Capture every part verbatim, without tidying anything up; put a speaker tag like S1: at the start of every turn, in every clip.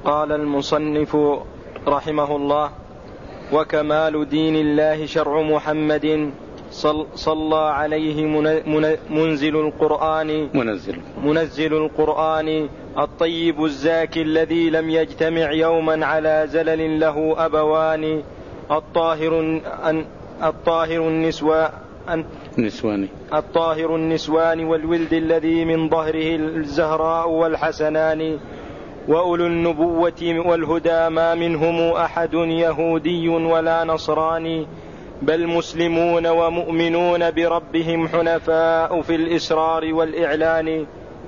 S1: قال المصنف رحمه الله: وكمال دين الله شرع محمد صل صلى عليه منزل القرآن منزل, منزل القرآن الطيب الزاكي الذي لم يجتمع يوما على زلل له أبوان الطاهر الطاهر النسوان النسوان الطاهر النسوان والولد الذي من ظهره الزهراء والحسنان وأولو النبوة والهدى ما منهم أحد يهودي ولا نصراني بل مسلمون ومؤمنون بربهم حنفاء في الإسرار والإعلان.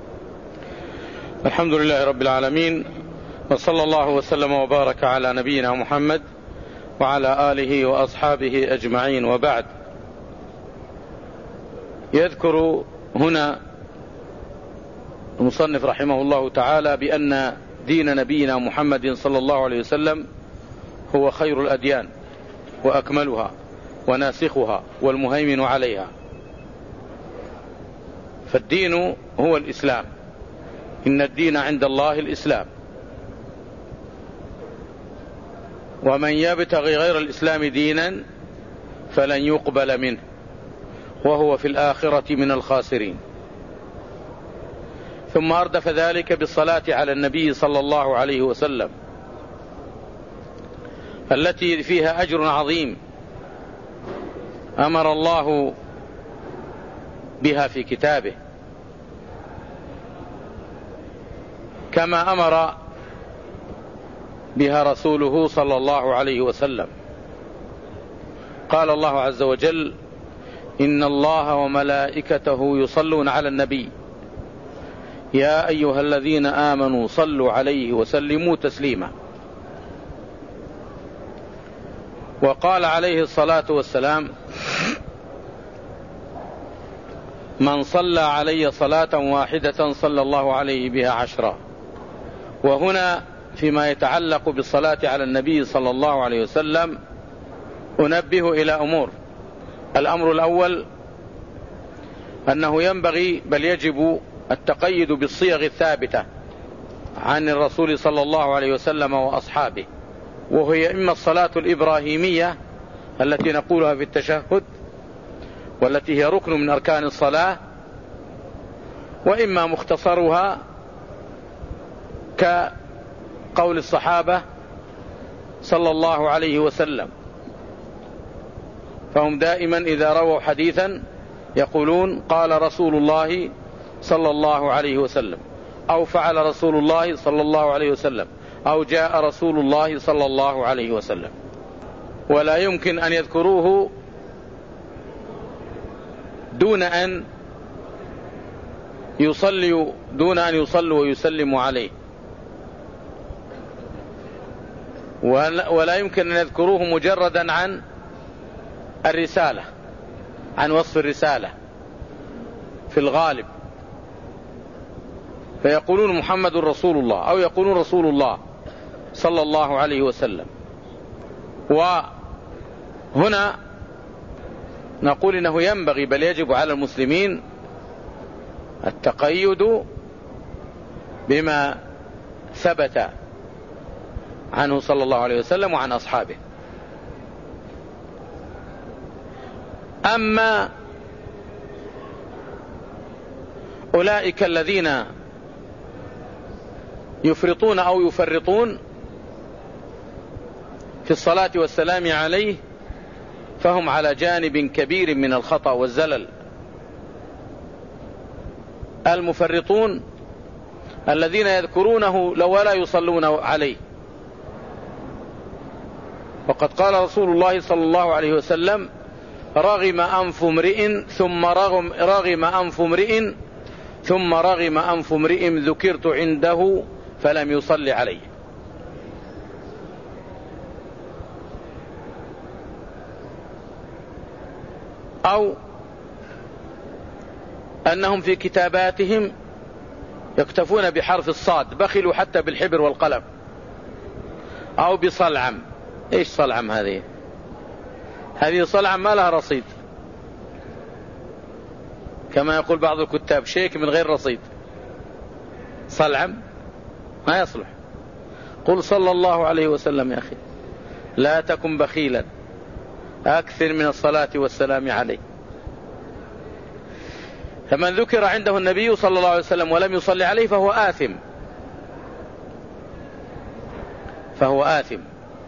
S2: الحمد لله رب العالمين، وصلى الله وسلم وبارك على نبينا محمد وعلى آله وأصحابه أجمعين، وبعد. يذكر هنا المصنف رحمه الله تعالى بأن دين نبينا محمد صلى الله عليه وسلم هو خير الأديان وأكملها وناسخها والمهيمن عليها. فالدين هو الإسلام، إن الدين عند الله الإسلام، ومن يبتغي غير الإسلام دينا فلن يقبل منه وهو في الآخرة من الخاسرين. ثم أردف ذلك بالصلاة على النبي صلى الله عليه وسلم التي فيها أجر عظيم أمر الله بها في كتابه، كما أمر بها رسوله صلى الله عليه وسلم. قال الله عز وجل: إن الله وملائكته يصلون على النبي يا أيها الذين آمنوا صلوا عليه وسلموا تسليما. وقال عليه الصلاة والسلام: من صلى علي صلاة واحدة صلى الله عليه بها عشرا. وهنا فيما يتعلق بالصلاة على النبي صلى الله عليه وسلم أنبه إلى أمور. الأمر الأول أنه ينبغي بل يجب التقيد بالصيغ الثابتة عن الرسول صلى الله عليه وسلم وأصحابه، وهي إما الصلاة الإبراهيمية التي نقولها في التشهد والتي هي ركن من أركان الصلاة، وإما مختصرها كقول الصحابة صلى الله عليه وسلم، فهم دائما إذا رووا حديثا يقولون قال رسول الله صلى الله عليه وسلم، أو فعل رسول الله صلى الله عليه وسلم، أو جاء رسول الله صلى الله عليه وسلم. ولا يمكن أن يذكروه دون أن يصلوا دون أن يصلوا ويسلموا عليه، ولا يمكن أن يذكروه مجردا عن الرسالة، عن وصف الرسالة في الغالب، فيقولون محمد رسول الله أو يقولون رسول الله صلى الله عليه وسلم. وهنا نقول إنه ينبغي بل يجب على المسلمين التقيد بما ثبت عنه صلى الله عليه وسلم وعن أصحابه. أما أولئك الذين يفرطون أو يفرطون في الصلاة والسلام عليه فهم على جانب كبير من الخطأ والزلل. المفرطون الذين يذكرونه لو ولا يصلون عليه، وقد قال رسول الله صلى الله عليه وسلم: رغم أنف امرئ ثم رغم, رغم أنف امرئ ثم رغم أنف امرئ ذكرت عنده فلم يصلي عليه. أو أنهم في كتاباتهم يكتفون بحرف الصاد، بخلوا حتى بالحبر والقلم. أو بصلعم. إيش صلعم هذه؟ هذه صلعم ما لها رصيد، كما يقول بعض الكتاب شيك من غير رصيد. صلعم ما يصلح. قل صلى الله عليه وسلم يا أخي، لا تكن بخيلا، أكثر من الصلاة والسلام عليه. فمن ذكر عنده النبي صلى الله عليه وسلم ولم يصلي عليه فهو آثم، فهو آثم.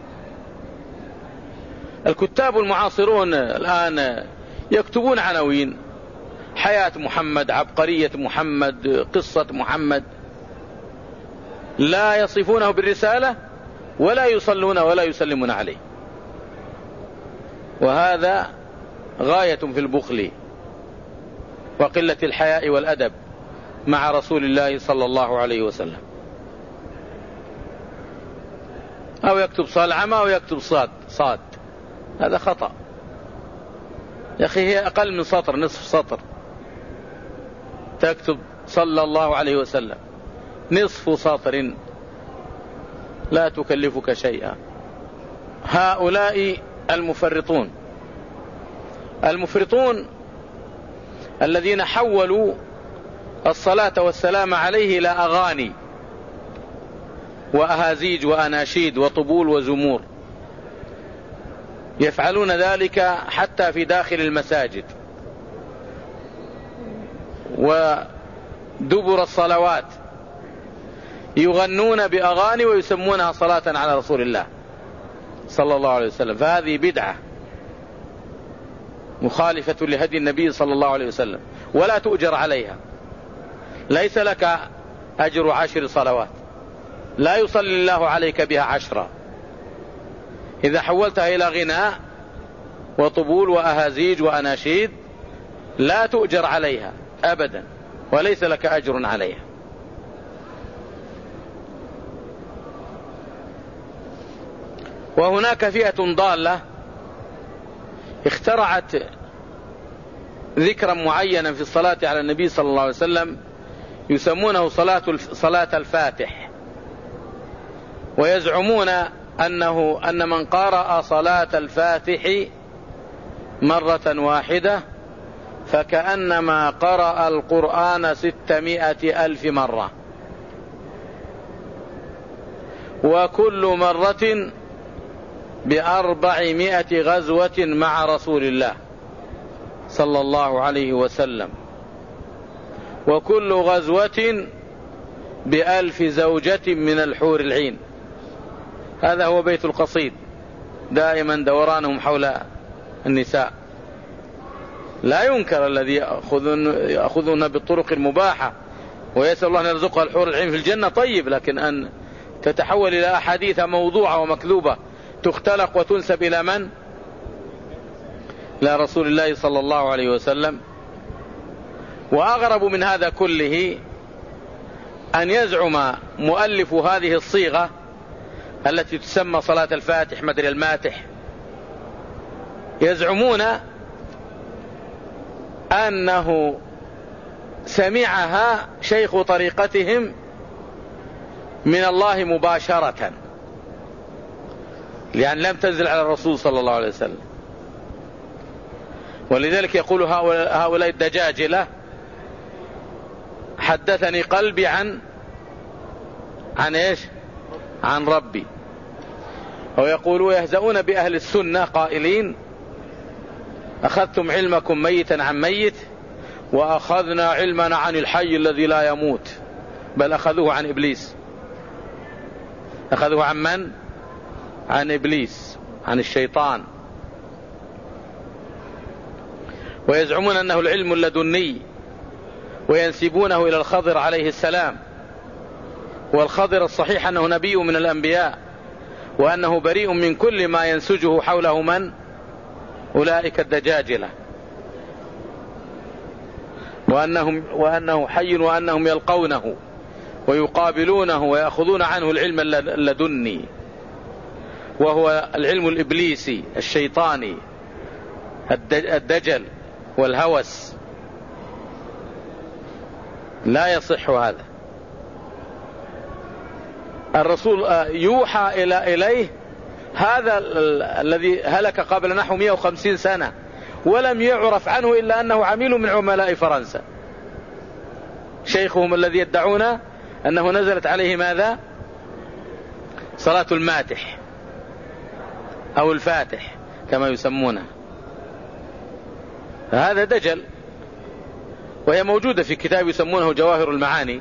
S2: الكتاب المعاصرون الآن يكتبون عناوين: حياة محمد، عبقرية محمد، قصة محمد، لا يصفونه بالرسالة ولا يصلون ولا يسلمون عليه، وهذا غاية في البخل وقلة الحياء والأدب مع رسول الله صلى الله عليه وسلم. أو يكتب صلعمة أو يكتب صاد صاد هذا خطأ يا أخي، هي أقل من سطر، نصف سطر. تكتب صلى الله عليه وسلم نصف سطر لا تكلفك شيئا. هؤلاء المفرطون المفرطون الذين حولوا الصلاة والسلام عليه إلى أغاني وأهازيج وأناشيد وطبول وزمور، يفعلون ذلك حتى في داخل المساجد ودبر الصلوات، يغنون بأغاني ويسمونها صلاة على رسول الله صلى الله عليه وسلم. فهذه بدعة مخالفة لهدي النبي صلى الله عليه وسلم، ولا تؤجر عليها. ليس لك أجر عشر صلوات، لا يصلي الله عليك بها عشرة. إذا حولتها إلى غناء وطبول وأهازيج وأناشيد لا تؤجر عليها أبدا، وليس لك أجر عليها. وهناك فئة ضالة اخترعت ذكرا معينا في الصلاة على النبي صلى الله عليه وسلم يسمونه صلاة صلاة الفاتح، ويزعمون أنه أن من قرأ صلاة الفاتح مرة واحدة فكأنما قرأ القرآن ستمائة ألف مرة، وكل مرة بأربعمائة غزوة مع رسول الله صلى الله عليه وسلم، وكل غزوة بألف زوجة من الحور العين. هذا هو بيت القصيد، دائما دورانهم حول النساء. لا ينكر الذي يأخذون بالطرق المباحة ويسأل الله أن يرزقها الحور العين في الجنة، طيب، لكن أن تتحول إلى أحاديث موضوعة ومكذوبة تختلق وتنسب إلى من؟ لا رسول الله صلى الله عليه وسلم. وأغرب من هذا كله أن يزعم مؤلف هذه الصيغة التي تسمى صلاة الفاتح مدري الماتح، يزعمون أنه سمعها شيخ طريقتهم من الله مباشرة، لأن لم تنزل على الرسول صلى الله عليه وسلم. ولذلك يقول هؤلاء الدجاجلة: حدثني قلبي عن عن ايش؟ عن ربي. ويقولوا يهزؤون بأهل السنة قائلين: أخذتم علمكم ميتا عن ميت وأخذنا علمنا عن الحي الذي لا يموت. بل أخذوه عن إبليس. أخذوه عن من؟ عن إبليس، عن الشيطان. ويزعمون أنه العلم اللدني، وينسبونه إلى الخضر عليه السلام. والخضر الصحيح أنه نبي من الأنبياء، وأنه بريء من كل ما ينسجه حوله من؟ أولئك الدجاجلة. وأنهم وأنه حي، وأنهم يلقونه ويقابلونه ويأخذون عنه العلم اللدني، وهو العلم الإبليسي الشيطاني الدجل والهوس. لا يصح هذا. الرسول يوحى إلى إليه هذا الذي هلك قبل نحو مئة وخمسين سنة، ولم يعرف عنه إلا أنه عميل من عملاء فرنسا، شيخهم الذي يدعون أنه نزلت عليه ماذا؟ صلاة الماتح أو الفاتح كما يسمونها، هذا دجل، وهي موجودة في كتاب يسمونه جواهر المعاني،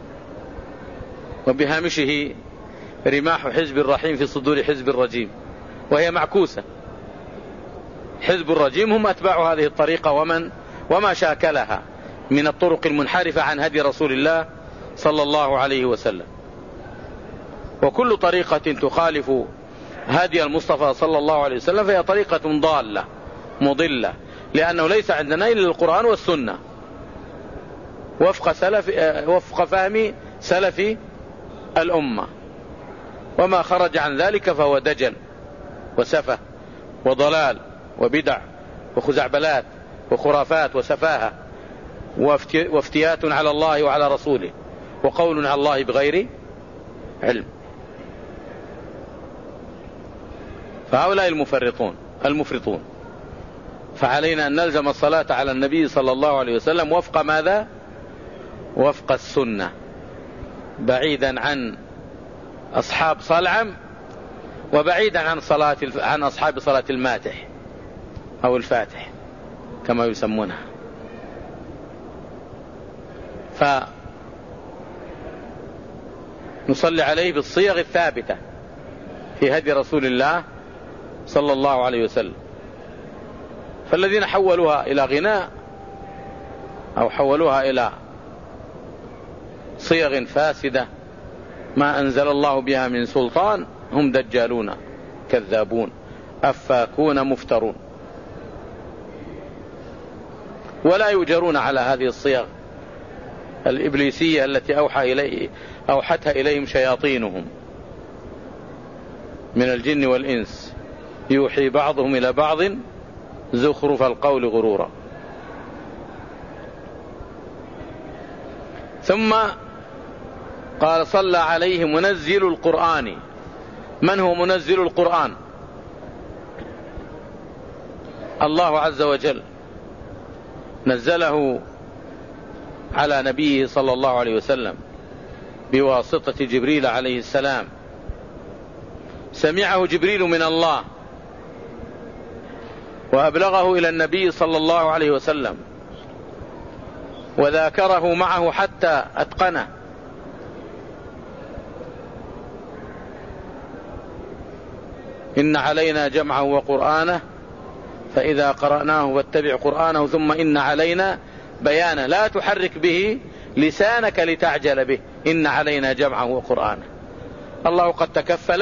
S2: وبهامشه رماح حزب الرحيم في صدور حزب الرجيم، وهي معكوسة. حزب الرجيم هم أتباع هذه الطريقة ومن وما شاكلها من الطرق المنحرفة عن هدي رسول الله صلى الله عليه وسلم. وكل طريقة تخالف هدي المصطفى صلى الله عليه وسلم فهي طريقة ضالة مضلة، لأنه ليس عندنا إلا القرآن والسنة وفق, سلف وفق فهم سلف الأمة، وما خرج عن ذلك فهو دجل وسفه وضلال وبدع وخزعبلات وخرافات وسفاهة وافتيات على الله وعلى رسوله وقول على الله بغير علم. فهؤلاء المفرطون المفرطون فعلينا أن نلزم الصلاة على النبي صلى الله عليه وسلم وفق ماذا؟ وفق السنة، بعيدا عن أصحاب صلعم وبعيدا عن صلاة عن أصحاب صلاة الماتح أو الفاتح كما يسمونها. فنصلي عليه بالصيغ الثابتة في هدي رسول الله صلى الله عليه وسلم. فالذين حولوها إلى غناء أو حولوها إلى صيغ فاسدة ما أنزل الله بها من سلطان هم دجالون كذابون أفاكون مفترون، ولا يجرون على هذه الصيغ الإبليسية التي أوحى إليه أوحتها إليهم شياطينهم من الجن والإنس، يوحي بعضهم إلى بعض زخرف القول غرورا. ثم قال صلى عليه منزل القرآن. من هو منزل القرآن؟ الله عز وجل نزله على نبيه صلى الله عليه وسلم بواسطة جبريل عليه السلام، سمعه جبريل من الله وأبلغه إلى النبي صلى الله عليه وسلم وذاكره معه حتى أتقنه. إن علينا جمعه وقرآنه فإذا قرأناه فاتبع قرآنه ثم إن علينا بيانه لا تحرك به لسانك لتعجل به إن علينا جمعه وقرآنه. الله قد تكفل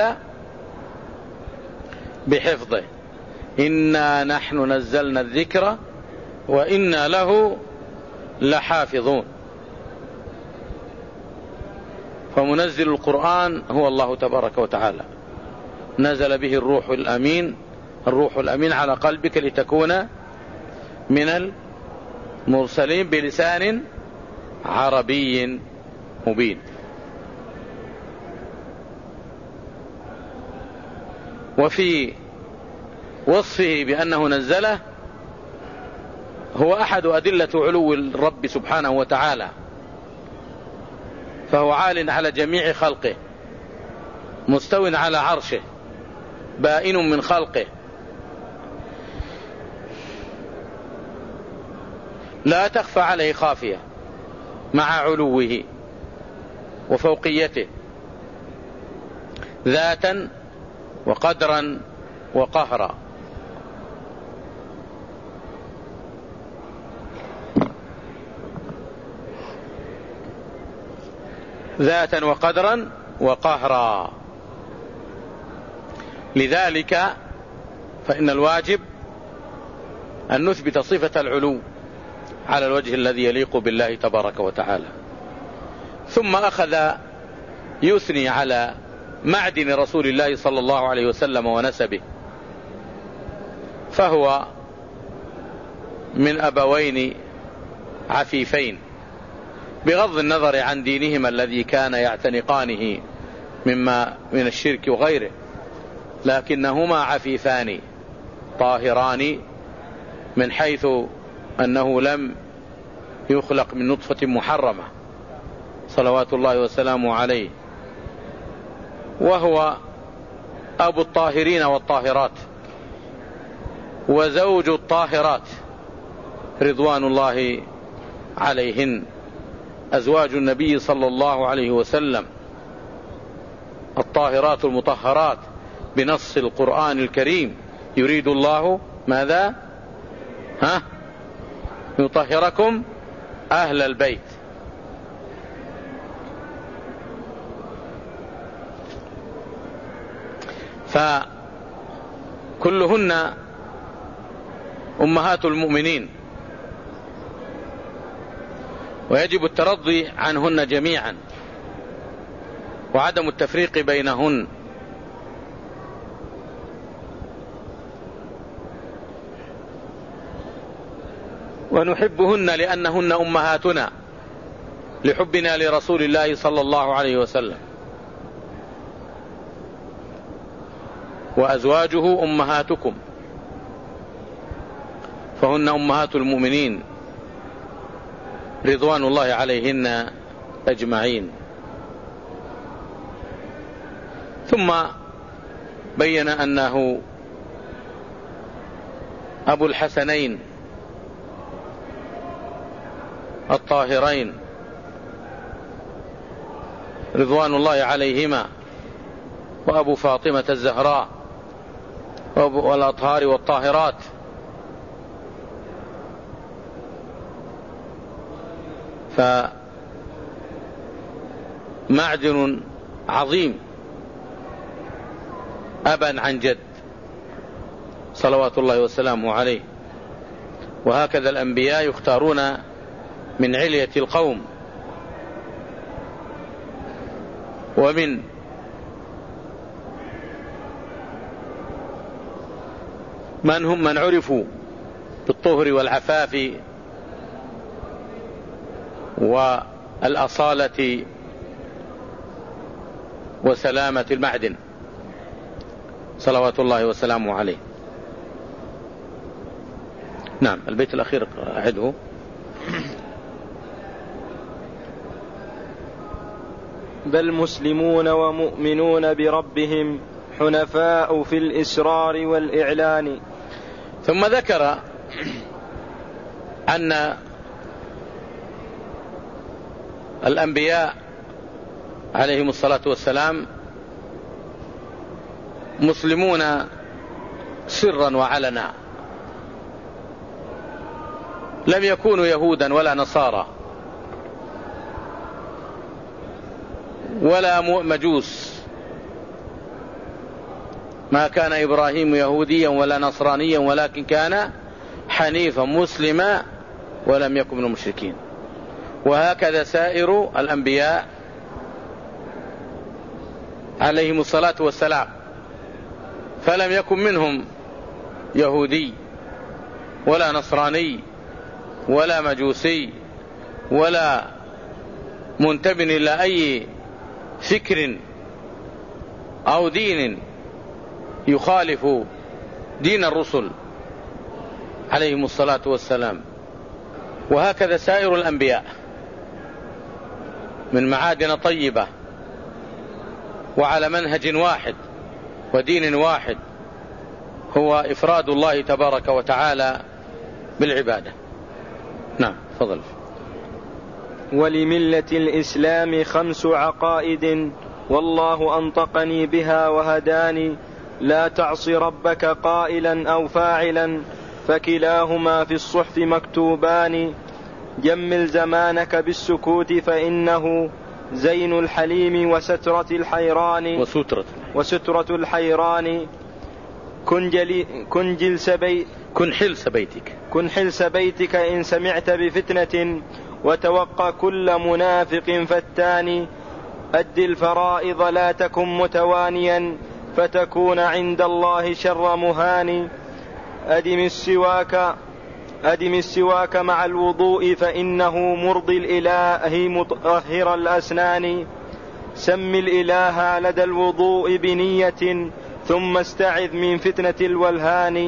S2: بحفظه. إنا نحن نزلنا الذكر وإنا له لحافظون. فمنزل القرآن هو الله تبارك وتعالى، نزل به الروح الأمين الروح الأمين على قلبك لتكون من المرسلين بلسان عربي مبين. وفي وصفه بأنه نزله هو أحد أدلة علو الرب سبحانه وتعالى، فهو عال على جميع خلقه مستو على عرشه بائن من خلقه، لا تخفى عليه خافية مع علوه وفوقيته ذاتا وقدرا وقهرا. ذاتا وقدرا وقهرا. لذلك فإن الواجب أن نثبت صفة العلو على الوجه الذي يليق بالله تبارك وتعالى. ثم أخذ يثني على معدن رسول الله صلى الله عليه وسلم ونسبه، فهو من أبوين عفيفين بغض النظر عن دينهما الذي كان يعتنقانه مما من الشرك وغيره، لكنهما عفيفان طاهران من حيث أنه لم يخلق من نطفة محرمة صلوات الله وسلامه عليه، وهو أبو الطاهرين والطاهرات وزوج الطاهرات رضوان الله عليهن، أزواج النبي صلى الله عليه وسلم الطاهرات المطهرات بنص القرآن الكريم. يريد الله ماذا؟ ها؟ يطهركم أهل البيت. فكلهن أمهات المؤمنين، ويجب الترضي عنهن جميعا وعدم التفريق بينهن. ونحبهن لأنهن أمهاتنا لحبنا لرسول الله صلى الله عليه وسلم، وأزواجه أمهاتكم، فهن أمهات المؤمنين رضوان الله عليهن أجمعين. ثم بين أنه أبو الحسنين الطاهرين رضوان الله عليهما، وأبو فاطمة الزهراء والأطهار والطاهرات، فمعدن عظيم أبا عن جد صلوات الله وسلامه عليه. وهكذا الأنبياء يختارون من علية القوم، ومن من هم من عرفوا بالطهر والعفاف والأصالة وسلامة المعدن صلوات الله وسلامه عليه. نعم، البيت الأخير أعده.
S1: بل مسلمون ومؤمنون بربهم حنفاء في الإسرار والإعلان.
S2: ثم ذكر أن الأنبياء عليهم الصلاة والسلام مسلمون سرا وعلنا، لم يكونوا يهودا ولا نصارى ولا مجوس. ما كان إبراهيم يهوديا ولا نصرانيا ولكن كان حنيفا مسلما ولم يكن من المشركين. وهكذا سائر الأنبياء عليهم الصلاة والسلام، فلم يكن منهم يهودي ولا نصراني ولا مجوسي ولا منتمٍ إلى أي فكر أو دين يخالف دين الرسل عليهم الصلاة والسلام. وهكذا سائر الأنبياء من معادن طيبة وعلى منهج واحد ودين واحد، هو إفراد الله تبارك وتعالى بالعبادة. نعم، تفضل.
S1: ولملة الإسلام خمس عقائد والله أنطقني بها وهداني، لا تعص ربك قائلا أو فاعلا فكلاهما في الصحف مكتوبان، جمل زمانك بالسكوت فإنه زين الحليم وسترة الحيران
S2: وسترة,
S1: وسترة الحيران، كن, جلي كن, جلس بي
S2: كن حلس بيتك
S1: كن حلس بيتك إن سمعت بفتنة، وتوقى كل منافق فتان، أد الفرائض لا تكن متوانيا فتكون عند الله شر مهان، أدم السواك أدم السواك مع الوضوء فإنه مرضي الإله مطهر الأسنان، سم الإله لدى الوضوء بنية ثم استعذ من فتنة الولهان.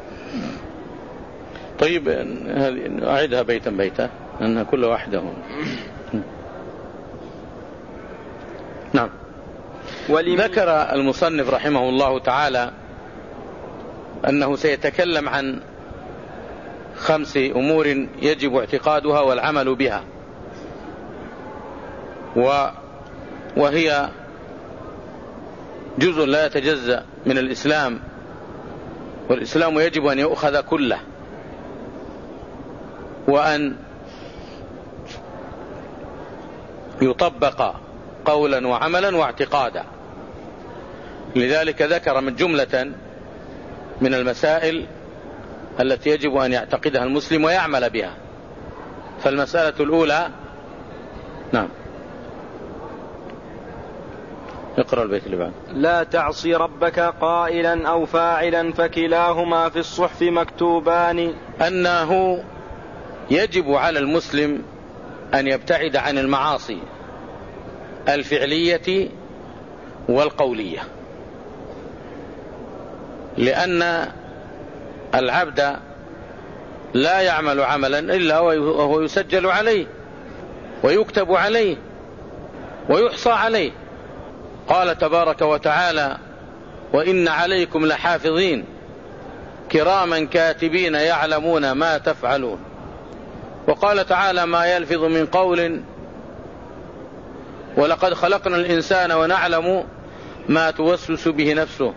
S2: طيب، أعدها بيتا بيتا أنها كل واحدة. نعم. ذكر المصنف رحمه الله تعالى أنه سيتكلم عن خمس أمور يجب اعتقادها والعمل بها، وهي جزء لا يتجزأ من الإسلام، والإسلام يجب أن يؤخذ كله وأن يطبق قولا وعملا واعتقادا. لذلك ذكر من جملة من المسائل التي يجب أن يعتقدها المسلم ويعمل بها. فالمسألة الأولى، نعم اقرأ البيت اللي بعد.
S1: لا تعصي ربك قائلا أو فاعلا فكلاهما في الصحف مكتوبان.
S2: أنه يجب على المسلم أن يبتعد عن المعاصي الفعلية والقولية، لأن العبد لا يعمل عملا إلا وهو يسجل عليه ويكتب عليه ويحصى عليه. قال تبارك وتعالى: وإن عليكم لحافظين كراما كاتبين يعلمون ما تفعلون. وقال تعالى: ما يلفظ من قول ولقد خلقنا الإنسان ونعلم ما توسوس به نفسه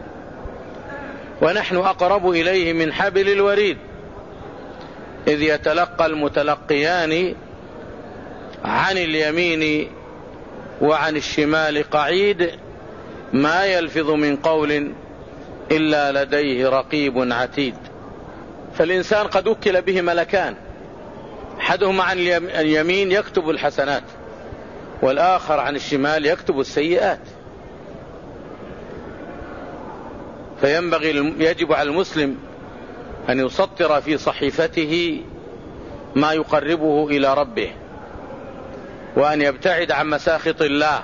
S2: ونحن أقرب إليه من حبل الوريد إذ يتلقى المتلقيان عن اليمين وعن الشمال قعيد ما يلفظ من قول إلا لديه رقيب عتيد. فالإنسان قد وكل به ملكان، أحدهما عن اليمين يكتب الحسنات والآخر عن الشمال يكتب السيئات. فينبغي يجب على المسلم أن يسطر في صحيفته ما يقربه إلى ربه، وأن يبتعد عن مساخط الله،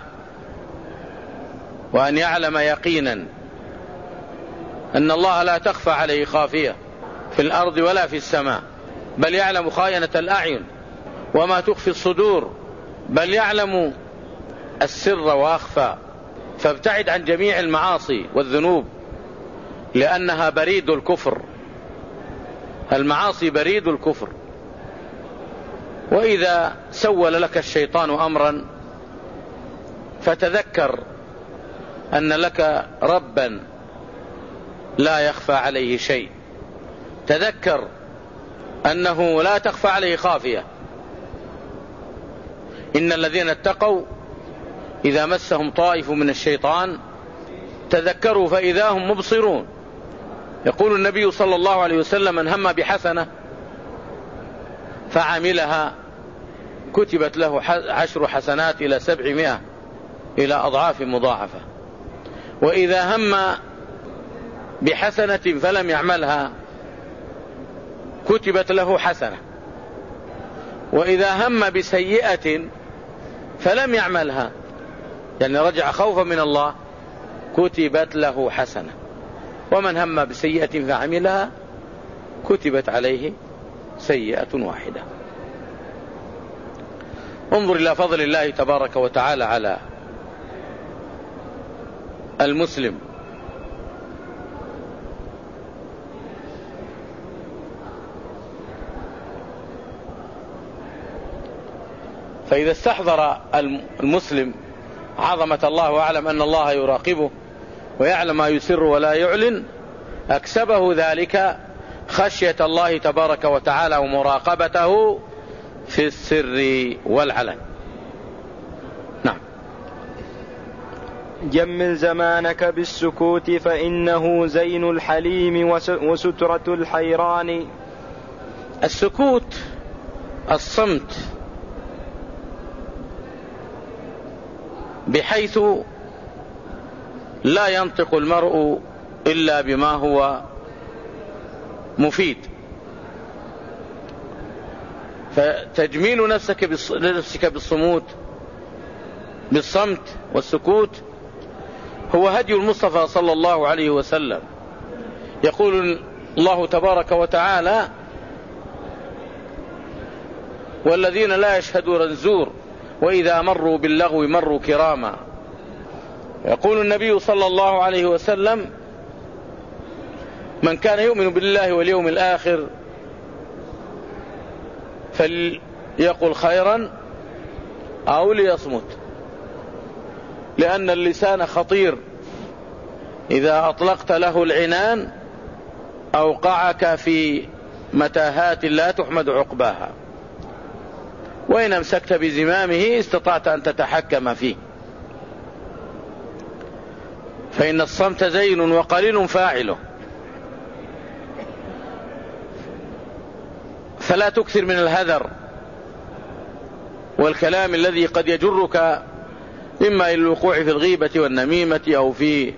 S2: وأن يعلم يقينا أن الله لا تخفى عليه خافية في الأرض ولا في السماء، بل يعلم خائنة الأعين وما تخفي الصدور، بل يعلم السر وأخفى. فابتعد عن جميع المعاصي والذنوب لأنها بريد الكفر. المعاصي بريد الكفر. وإذا سول لك الشيطان أمرا فتذكر أن لك ربا لا يخفى عليه شيء، تذكر أنه لا تخفى عليه خافية. إن الذين اتقوا إذا مسهم طائف من الشيطان تذكروا فإذا هم مبصرون. يقول النبي صلى الله عليه وسلم: من هم بحسنة فعملها كتبت له عشر حسنات إلى سبعمائة إلى أضعاف مضاعفة. وإذا هم بحسنة فلم يعملها كتبت له حسنة. وإذا هم بسيئة فلم يعملها، يعني رجع خوفا من الله، كتبت له حسنة. ومن هم بسيئة فعملها كتبت عليه سيئة واحدة. انظر إلى فضل الله تبارك وتعالى على المسلم. فإذا استحضر المسلم عظمة الله وأعلم أن الله يراقبه ويعلم ما يسر ولا يعلن، أكسبه ذلك خشية الله تبارك وتعالى ومراقبته في السر والعلن. نعم.
S1: جمل زمانك بالسكوت فإنه زين الحليم وسترة الحيران.
S2: السكوت الصمت، بحيث لا ينطق المرء إلا بما هو مفيد. فتجميل نفسك لنفسك بالصمود بالصمت والسكوت هو هدي المصطفى صلى الله عليه وسلم. يقول الله تبارك وتعالى: والذين لا يشهدون الزور وإذا مروا باللغو مروا كراما يقول النبي صلى الله عليه وسلم: من كان يؤمن بالله واليوم الآخر فليقل خيرا أو ليصمت، لأن اللسان خطير، إذا أطلقت له العنان أوقعك في متاهات لا تحمد عقباها، وإن أمسكت بزمامه استطعت أن تتحكم فيه. فإن الصمت زين وقليل فاعله، فلا تكثر من الهذر والكلام الذي قد يجرك إما إلى الوقوع في الغيبة والنميمة أو في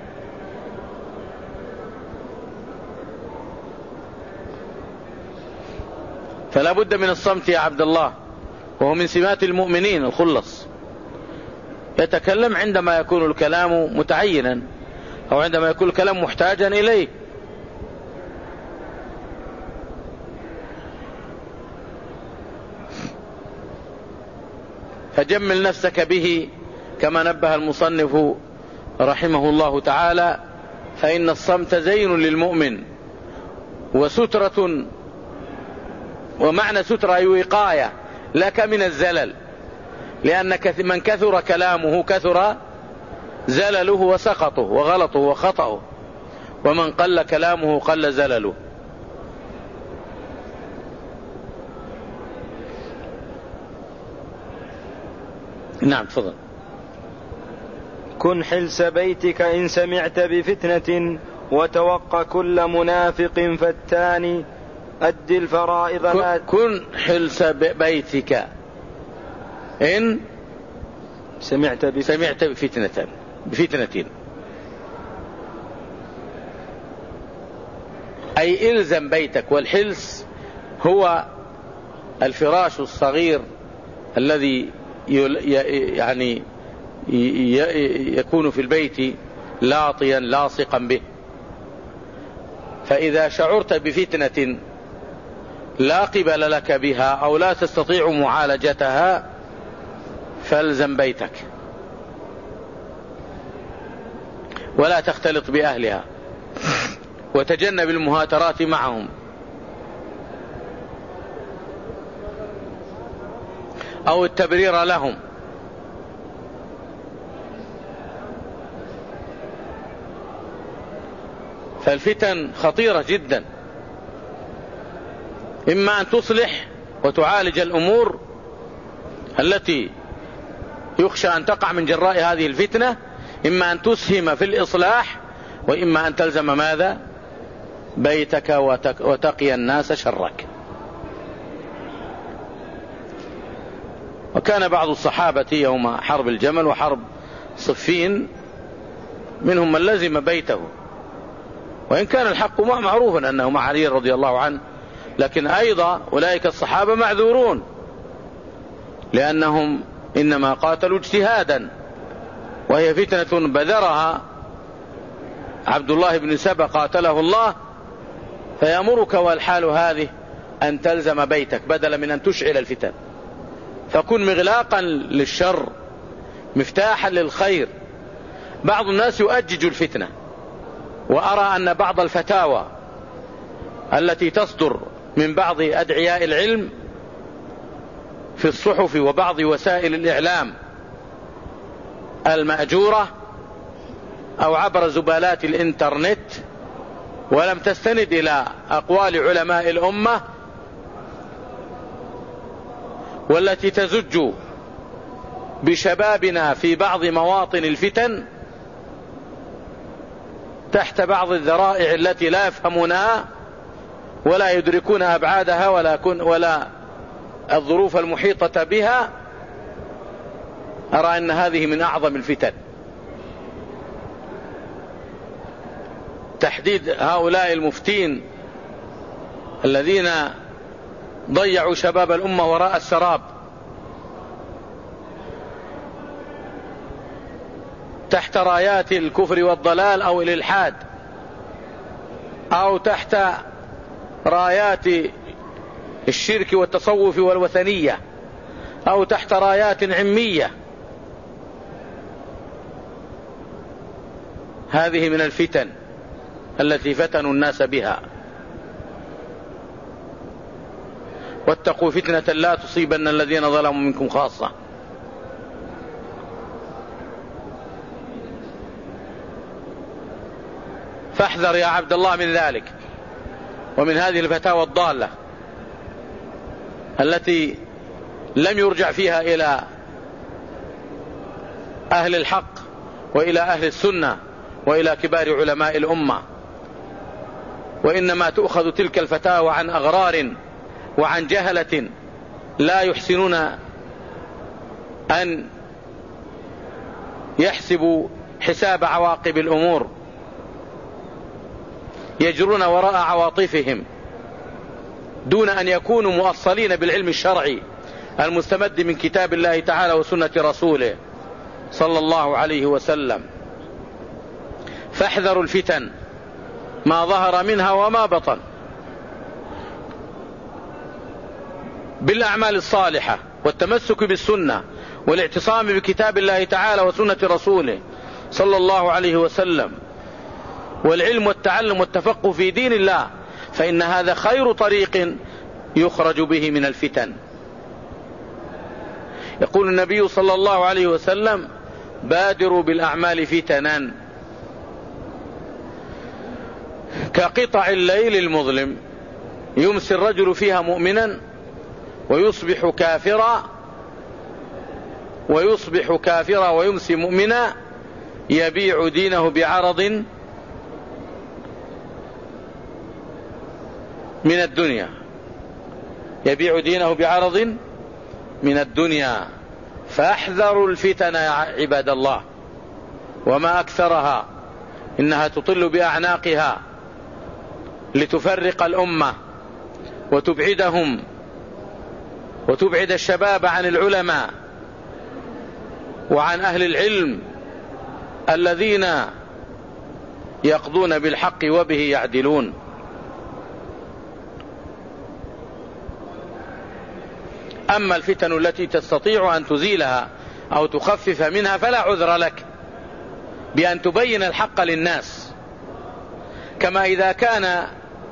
S2: فلا بد من الصمت يا عبد الله، وهو من سمات المؤمنين الخلص. يتكلم عندما يكون الكلام متعينا أو عندما يكون الكلام محتاجا إليه. فجمل نفسك به كما نبه المصنف رحمه الله تعالى، فإن الصمت زين للمؤمن وسترة، ومعنى سترة أي وقاية لك من الزلل، لأن من كثر كلامه كثر زلله وسقطه وغلطه وخطأه، ومن قل كلامه قل زلله. نعم تفضل.
S1: كن حلس بيتك إن سمعت بفتنة، وتوق كل منافق فتان، أد الفرائض لا.
S2: كن حلس بيتك إن
S1: سمعت بفتنة,
S2: سمعت بفتنة بفتنة أي إلزم بيتك. والحلس هو الفراش الصغير الذي يعني يكون في البيت لاطيا لاصقا به. فإذا شعرت بفتنة لا قبل لك بها أو لا تستطيع معالجتها فالزم بيتك ولا تختلط بأهلها، وتجنب المهاترات معهم، أو التبرير لهم. فالفتن خطيرة جدا، إما أن تصلح وتعالج الأمور التي يخشى أن تقع من جراء هذه الفتنة، إما أن تسهم في الإصلاح، وإما أن تلزم ماذا؟ بيتك وتقي الناس شرك. وكان بعض الصحابة يوم حرب الجمل وحرب صفين منهم من لزم بيته، وإن كان الحق معروفا أنه مع علي رضي الله عنه، لكن أيضا أولئك الصحابة معذورون، لأنهم إنما قاتلوا اجتهادا، وهي فتنة بذرها عبد الله بن سبأ قاتله الله. فيأمرك والحال هذه أن تلزم بيتك بدلا من أن تشعل الفتن، فكن مغلاقا للشر مفتاحا للخير. بعض الناس يؤجج الفتنة، وأرى أن بعض الفتاوى التي تصدر من بعض أدعياء العلم في الصحف وبعض وسائل الإعلام المأجورة أو عبر زبالات الإنترنت، ولم تستند إلى أقوال علماء الأمة، والتي تزج بشبابنا في بعض مواطن الفتن تحت بعض الذرائع التي لا يفهمونها ولا يدركون أبعادها ولا, كن ولا الظروف المحيطة بها. أرى أن هذه من أعظم الفتن، تحديد هؤلاء المفتين الذين ضيعوا شباب الأمة وراء السراب تحت رايات الكفر والضلال أو الإلحاد، أو تحت رايات الشرك والتصوف والوثنية، أو تحت رايات عمية. هذه من الفتن التي فتنوا الناس بها. واتقوا فتنة لا تصيبن الذين ظلموا منكم خاصة. فاحذر يا عبد الله من ذلك ومن هذه الفتاوى الضالة التي لم يرجع فيها إلى أهل الحق وإلى أهل السنة وإلى كبار علماء الأمة، وإنما تؤخذ تلك الفتاوى عن أغرار وعن جهلة لا يحسنون أن يحسبوا حساب عواقب الأمور، يجرون وراء عواطفهم دون أن يكونوا مؤصلين بالعلم الشرعي المستمد من كتاب الله تعالى وسنة رسوله صلى الله عليه وسلم. فاحذروا الفتن ما ظهر منها وما بطن بالأعمال الصالحة والتمسك بالسنة والاعتصام بكتاب الله تعالى وسنة رسوله صلى الله عليه وسلم، والعلم والتعلم والتفقه في دين الله، فإن هذا خير طريق يخرج به من الفتن. يقول النبي صلى الله عليه وسلم: بادروا بالأعمال فتنا كقطع الليل المظلم، يمسي الرجل فيها مؤمنا ويصبح كافرا ويصبح كافرا ويمسي مؤمنا، يبيع دينه بعرض من الدنيا يبيع دينه بعرض من الدنيا. فاحذروا الفتن يا عباد الله، وما أكثرها، إنها تطل بأعناقها لتفرق الأمة وتبعدهم وتبعد الشباب عن العلماء وعن أهل العلم الذين يقضون بالحق وبه يعدلون. أما الفتن التي تستطيع أن تزيلها أو تخفف منها فلا عذر لك بأن تبين الحق للناس، كما إذا كان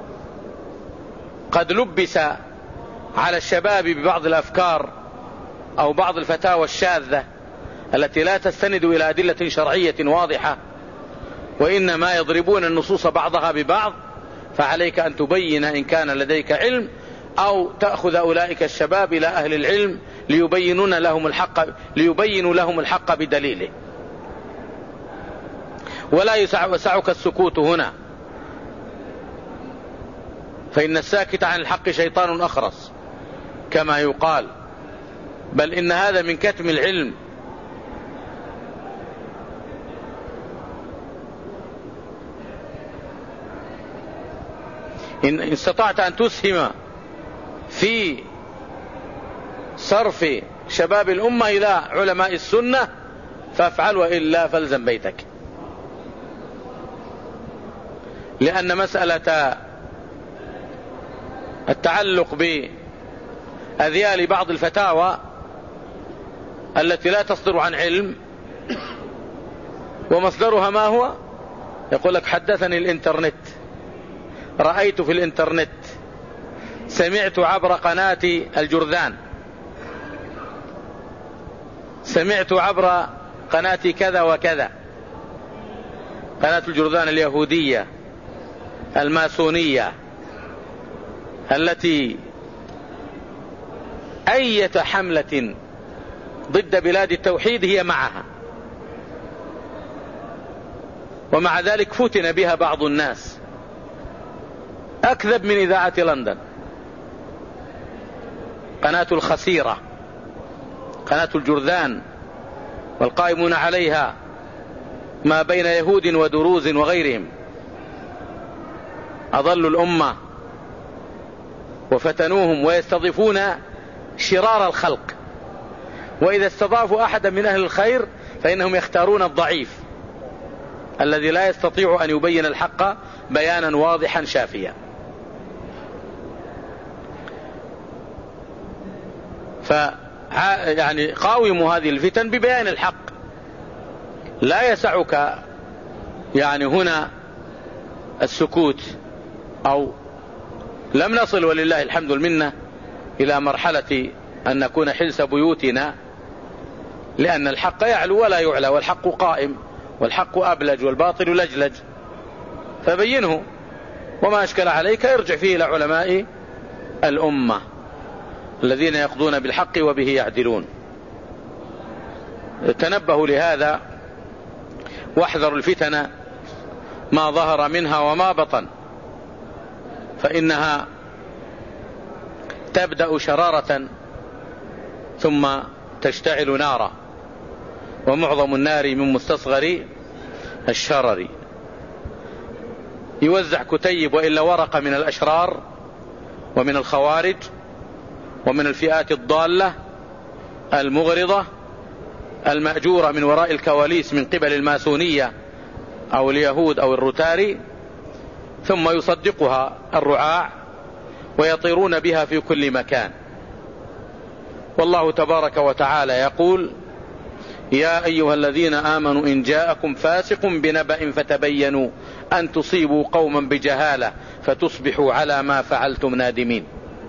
S2: قد لبس على الشباب ببعض الأفكار أو بعض الفتاوى الشاذة التي لا تستند إلى أدلة شرعية واضحة، وإنما يضربون النصوص بعضها ببعض، فعليك أن تبين إن كان لديك علم، أو تأخذ أولئك الشباب إلى أهل العلم ليبينون لهم الحق ليبينوا لهم الحق بدليله. ولا يسعك السكوت هنا، فإن الساكت عن الحق شيطان أخرس كما يقال، بل إن هذا من كتم العلم. إن استطعت أن تسهم في صرف شباب الأمة إلى علماء السنة فافعل، وإلا فالزم بيتك، لأن مسألة التعلق بأذيال بعض الفتاوى التي لا تصدر عن علم ومصدرها ما هو؟ يقول لك: حدثني الإنترنت، رأيت في الإنترنت، سمعت عبر قناة الجرذان، سمعت عبر قناة كذا وكذا، قناة الجرذان اليهودية الماسونية التي أية حملة ضد بلاد التوحيد هي معها، ومع ذلك فتن بها بعض الناس أكذب من إذاعة لندن. قناة الخسيرة، قناة الجرذان، والقائمون عليها ما بين يهود ودروز وغيرهم، أضلوا الأمة وفتنوهم ويستضيفون شرار الخلق، وإذا استضافوا أحدا من أهل الخير فإنهم يختارون الضعيف الذي لا يستطيع أن يبين الحق بيانا واضحا شافيا. ف يعني قاوموا هذه الفتن ببيان الحق. لا يسعك يعني هنا السكوت، أو لم نصل ولله الحمد المنة إلى مرحلة أن نكون حلس بيوتنا، لأن الحق يعلو ولا يعلى، والحق قائم، والحق أبلج والباطل لجلج، فبينه، وما أشكل عليك ارجع فيه إلى علماء الأمة الذين يقضون بالحق وبه يعدلون. تنبهوا لهذا واحذروا الفتن ما ظهر منها وما بطن، فإنها تبدأ شرارة ثم تشتعل نارا، ومعظم النار من مستصغر الشرر. يوزع كتيب وإلا ورقة من الأشرار ومن الخوارج ومن الفئات الضالة المغرضة المأجورة من وراء الكواليس من قبل الماسونية أو اليهود أو الروتاري، ثم يصدقها الرعاع ويطيرون بها في كل مكان. والله تبارك وتعالى يقول: يا أيها الذين آمنوا إن جاءكم فاسق بنبأ فتبينوا أن تصيبوا قوما بجهالة فتصبحوا على ما فعلتم نادمين.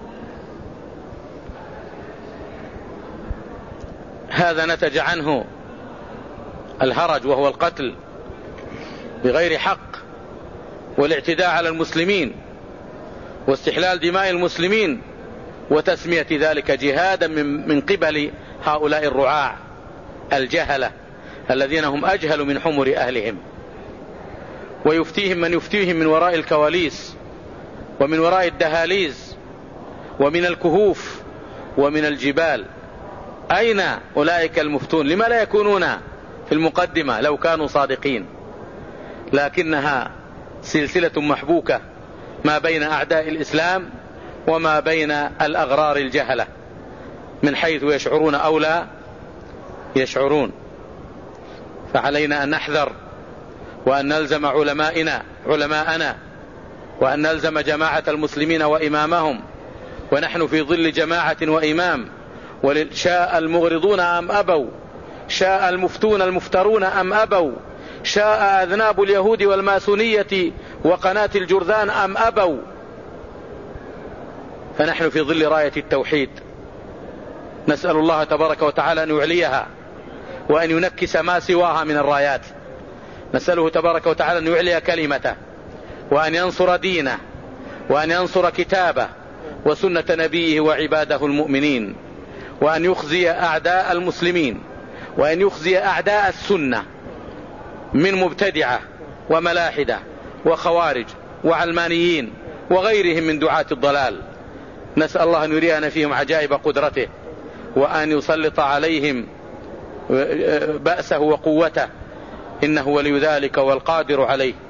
S2: هذا نتج عنه الهرج، وهو القتل بغير حق، والاعتداء على المسلمين، واستحلال دماء المسلمين، وتسمية ذلك جهادا من, من قبل هؤلاء الرعاع الجهلة الذين هم أجهل من حمر أهلهم. ويفتيهم من يفتيهم من وراء الكواليس ومن وراء الدهاليز ومن الكهوف ومن الجبال. أين أولئك المفتون؟ لما لا يكونون في المقدمة لو كانوا صادقين؟ لكنها سلسلة محبوكة ما بين أعداء الإسلام وما بين الأغرار الجهلة، من حيث يشعرون أو لا يشعرون. فعلينا أن نحذر، وأن نلزم علمائنا علماءنا وأن نلزم جماعة المسلمين وإمامهم، ونحن في ظل جماعة وإمام. شاء المغرضون أم أبوا، شاء المفتون المفترون أم أبوا، شاء أذناب اليهود والماسونية وقناة الجرذان أم أبوا، فنحن في ظل راية التوحيد. نسأل الله تبارك وتعالى أن يعليها وأن ينكس ما سواها من الرايات. نسأله تبارك وتعالى أن يعلي كلمته، وأن ينصر دينه، وأن ينصر كتابه وسنة نبيه وعباده المؤمنين، وأن يخزي أعداء المسلمين، وأن يخزي أعداء السنة من مبتدعة وملاحدة وخوارج وعلمانيين وغيرهم من دعاة الضلال. نسأل الله أن يرينا فيهم عجائب قدرته، وأن يسلط عليهم بأسه وقوته، إنه ولي ذلك والقادر عليه.